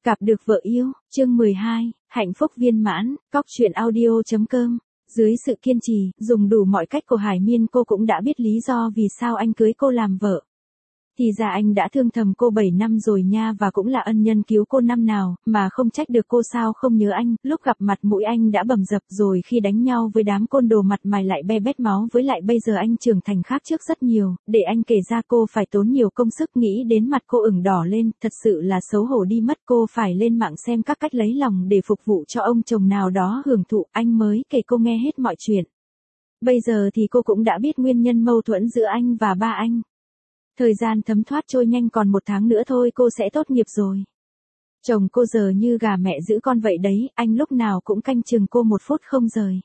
Gặp được vợ yêu, chương 12, hạnh phúc viên mãn, cóc truyện audio.com. Dưới sự kiên trì, dùng đủ mọi cách của Hải Miên, cô cũng đã biết lý do vì sao anh cưới cô làm vợ. Thì ra anh đã thương thầm cô 7 năm rồi nha, và cũng là ân nhân cứu cô năm nào, mà không trách được cô sao không nhớ anh. Lúc gặp mặt mũi anh đã bầm dập rồi, khi đánh nhau với đám côn đồ mặt mày lại be bét máu, với lại bây giờ anh trưởng thành khác trước rất nhiều. Để anh kể ra cô phải tốn nhiều công sức, nghĩ đến mặt cô ửng đỏ lên, thật sự là xấu hổ đi mất. Cô phải lên mạng xem các cách lấy lòng để phục vụ cho ông chồng nào đó hưởng thụ, anh mới kể cô nghe hết mọi chuyện. Bây giờ thì cô cũng đã biết nguyên nhân mâu thuẫn giữa anh và ba anh. Thời gian thấm thoát trôi nhanh, còn 1 tháng nữa thôi cô sẽ tốt nghiệp rồi. Chồng cô giờ như gà mẹ giữ con vậy đấy, anh lúc nào cũng canh chừng cô 1 phút không rời.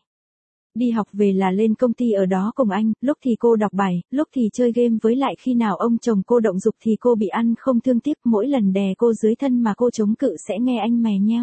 Đi học về là lên công ty ở đó cùng anh, lúc thì cô đọc bài, lúc thì chơi game, với lại khi nào ông chồng cô động dục thì cô bị ăn không thương tiếc, mỗi lần đè cô dưới thân mà cô chống cự sẽ nghe anh mè nheo.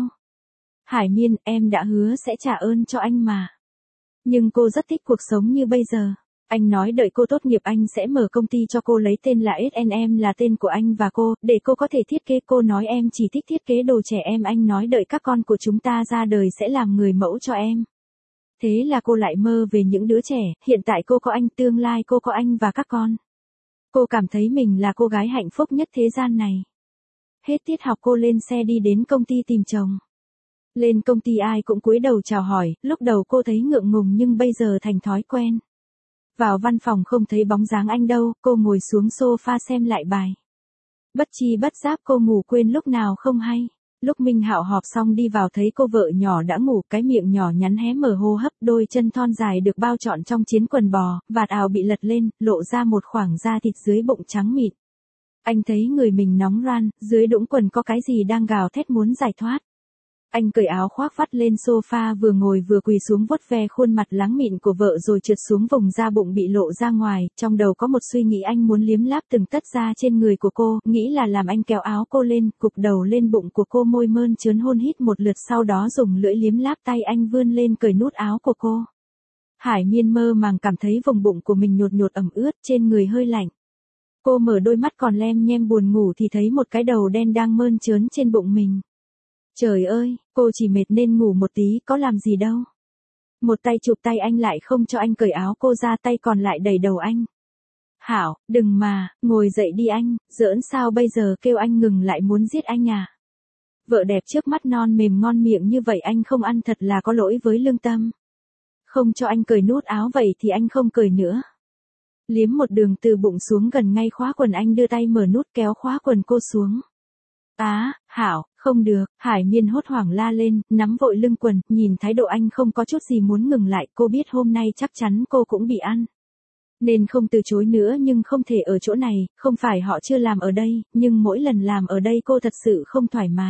Hải Miên, em đã hứa sẽ trả ơn cho anh mà. Nhưng cô rất thích cuộc sống như bây giờ. Anh nói đợi cô tốt nghiệp anh sẽ mở công ty cho cô, lấy tên là SNM là tên của anh và cô, để cô có thể thiết kế. Cô nói em chỉ thích thiết kế đồ trẻ em, anh nói đợi các con của chúng ta ra đời sẽ làm người mẫu cho em. Thế là cô lại mơ về những đứa trẻ, hiện tại cô có anh, tương lai cô có anh và các con. Cô cảm thấy mình là cô gái hạnh phúc nhất thế gian này. Hết tiết học cô lên xe đi đến công ty tìm chồng. Lên công ty ai cũng cúi đầu chào hỏi, lúc đầu cô thấy ngượng ngùng nhưng bây giờ thành thói quen. Vào văn phòng không thấy bóng dáng anh đâu, cô ngồi xuống sofa xem lại bài. Bất chi bất giác cô ngủ quên lúc nào không hay. Lúc Minh Hạo họp xong đi vào thấy cô vợ nhỏ đã ngủ, cái miệng nhỏ nhắn hé mở hô hấp, đôi chân thon dài được bao trọn trong chiến quần bò, vạt áo bị lật lên, lộ ra một khoảng da thịt dưới bụng trắng mịn. Anh thấy người mình nóng ran, dưới đũng quần có cái gì đang gào thét muốn giải thoát. Anh cởi áo khoác vắt lên sofa, vừa ngồi vừa quỳ xuống vuốt ve khuôn mặt láng mịn của vợ rồi trượt xuống vùng da bụng bị lộ ra ngoài. Trong đầu có một suy nghĩ, anh muốn liếm láp từng tấc da trên người của cô, nghĩ là làm. Anh kéo áo cô lên, cụp đầu lên bụng của cô, môi mơn trớn hôn hít một lượt, sau đó dùng lưỡi liếm láp. Tay anh vươn lên cởi nút áo của cô. Hải Miên mơ màng cảm thấy vùng bụng của mình nhột nhột ẩm ướt, trên người hơi lạnh. Cô mở đôi mắt còn lem nhem buồn ngủ thì thấy một cái đầu đen đang mơn trớn trên bụng mình. Trời ơi, cô chỉ mệt nên ngủ một tí, có làm gì đâu. Một tay chụp tay anh lại không cho anh cởi áo cô ra, tay còn lại đẩy đầu anh. Hảo, đừng mà, ngồi dậy đi anh, giỡn sao bây giờ, kêu anh ngừng lại muốn giết anh à. Vợ đẹp trước mắt non mềm ngon miệng như vậy anh không ăn thật là có lỗi với lương tâm. Không cho anh cởi nút áo vậy thì anh không cởi nữa. Liếm một đường từ bụng xuống gần ngay khóa quần, anh đưa tay mở nút kéo khóa quần cô xuống. Hảo, không được, Hải Miên hốt hoảng la lên, nắm vội lưng quần, nhìn thái độ anh không có chút gì muốn ngừng lại, cô biết hôm nay chắc chắn cô cũng bị ăn. Nên không từ chối nữa, nhưng không thể ở chỗ này, không phải họ chưa làm ở đây, nhưng mỗi lần làm ở đây cô thật sự không thoải mái.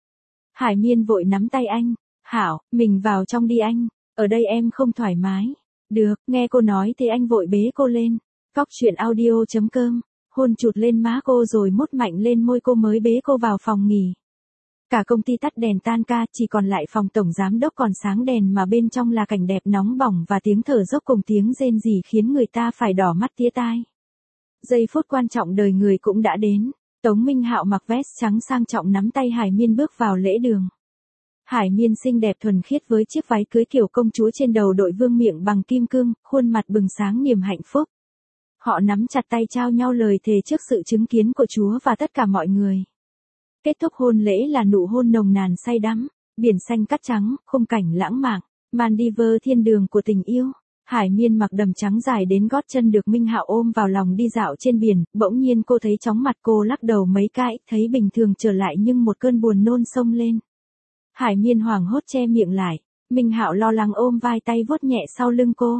Hải Miên vội nắm tay anh, Hảo, mình vào trong đi anh, ở đây em không thoải mái. Được, nghe cô nói thế anh vội bế cô lên. Cóc truyện audio.com. Hôn chụt lên má cô rồi mút mạnh lên môi cô mới bế cô vào phòng nghỉ. Cả công ty tắt đèn tan ca, chỉ còn lại phòng tổng giám đốc còn sáng đèn, mà bên trong là cảnh đẹp nóng bỏng và tiếng thở dốc cùng tiếng rên rỉ khiến người ta phải đỏ mắt tía tai. Giây phút quan trọng đời người cũng đã đến. Tống Minh Hạo mặc vest trắng sang trọng nắm tay Hải Miên bước vào lễ đường. Hải Miên xinh đẹp thuần khiết với chiếc váy cưới kiểu công chúa, trên đầu đội vương miện bằng kim cương, khuôn mặt bừng sáng niềm hạnh phúc. Họ nắm chặt tay trao nhau lời thề trước sự chứng kiến của Chúa và tất cả mọi người. Kết thúc hôn lễ là nụ hôn nồng nàn say đắm, biển xanh cát trắng, khung cảnh lãng mạn, Maldives thiên đường của tình yêu. Hải Miên mặc đầm trắng dài đến gót chân được Minh Hạo ôm vào lòng đi dạo trên biển, bỗng nhiên cô thấy chóng mặt, cô lắc đầu mấy cái, thấy bình thường trở lại nhưng một cơn buồn nôn xông lên. Hải Miên hoảng hốt che miệng lại, Minh Hạo lo lắng ôm vai, tay vuốt nhẹ sau lưng cô.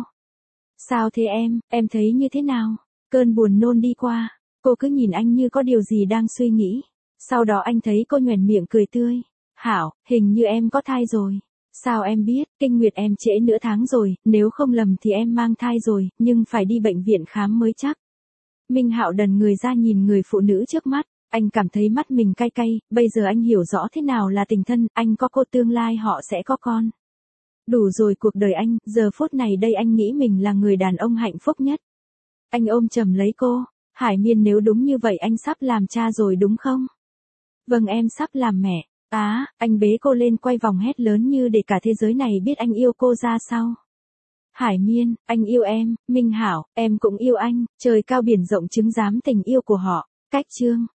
Sao thế em thấy như thế nào? Cơn buồn nôn đi qua, cô cứ nhìn anh như có điều gì đang suy nghĩ. Sau đó anh thấy cô nhoẻn miệng cười tươi. Hảo, hình như em có thai rồi. Sao em biết? Kinh nguyệt em trễ nửa tháng rồi, nếu không lầm thì em mang thai rồi, nhưng phải đi bệnh viện khám mới chắc. Minh Hạo đần người ra nhìn người phụ nữ trước mắt, anh cảm thấy mắt mình cay cay, bây giờ anh hiểu rõ thế nào là tình thân, anh có cô, tương lai họ sẽ có con. Đủ rồi cuộc đời anh, giờ phút này đây anh nghĩ mình là người đàn ông hạnh phúc nhất. Anh ôm chầm lấy cô, Hải Miên, nếu đúng như vậy anh sắp làm cha rồi đúng không? Vâng, em sắp làm mẹ. Anh bế cô lên quay vòng hét lớn như để cả thế giới này biết anh yêu cô ra sao. Hải Miên, anh yêu em, Minh Hảo, em cũng yêu anh, trời cao biển rộng chứng giám tình yêu của họ. Cách chương